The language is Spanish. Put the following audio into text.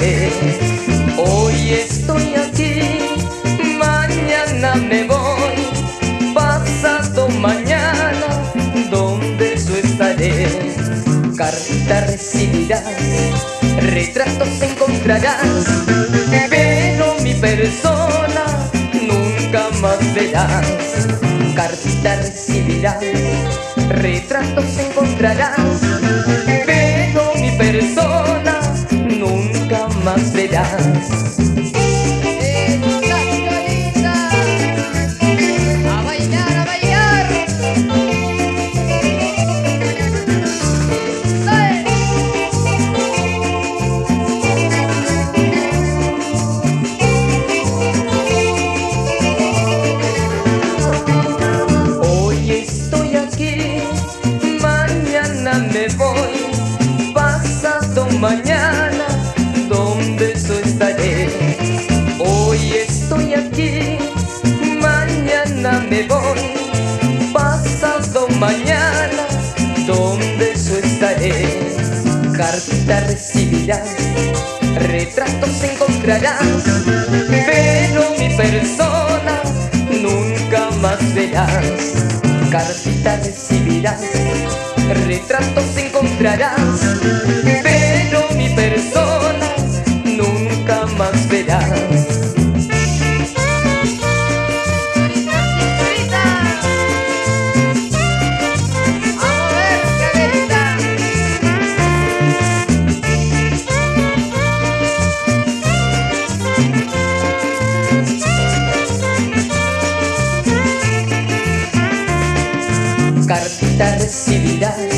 estaré. Hoy estoy aquí, mañana me voy, pasado mañana, ¿dónde yo estaré? Cartas recibirás, retratos encontrarás, pero mi persona nunca más verás. Cartas recibirás, retratos encontrarás, pero mi persona nunca más verás. A bailar, a bailar. Hoy estoy aquí, mañana me voy, pasado mañana, ¿dónde yo estaré? Hoy estoy aquí, mañana me voy, pasado mañana, ¿dónde yo estaré? Cartas recibirás, retratos encontrarás, pero mi persona nunca más verás. Cartas recibirás, retratos encontrarás, pero mi persona nunca más verás. Cartas recibirás,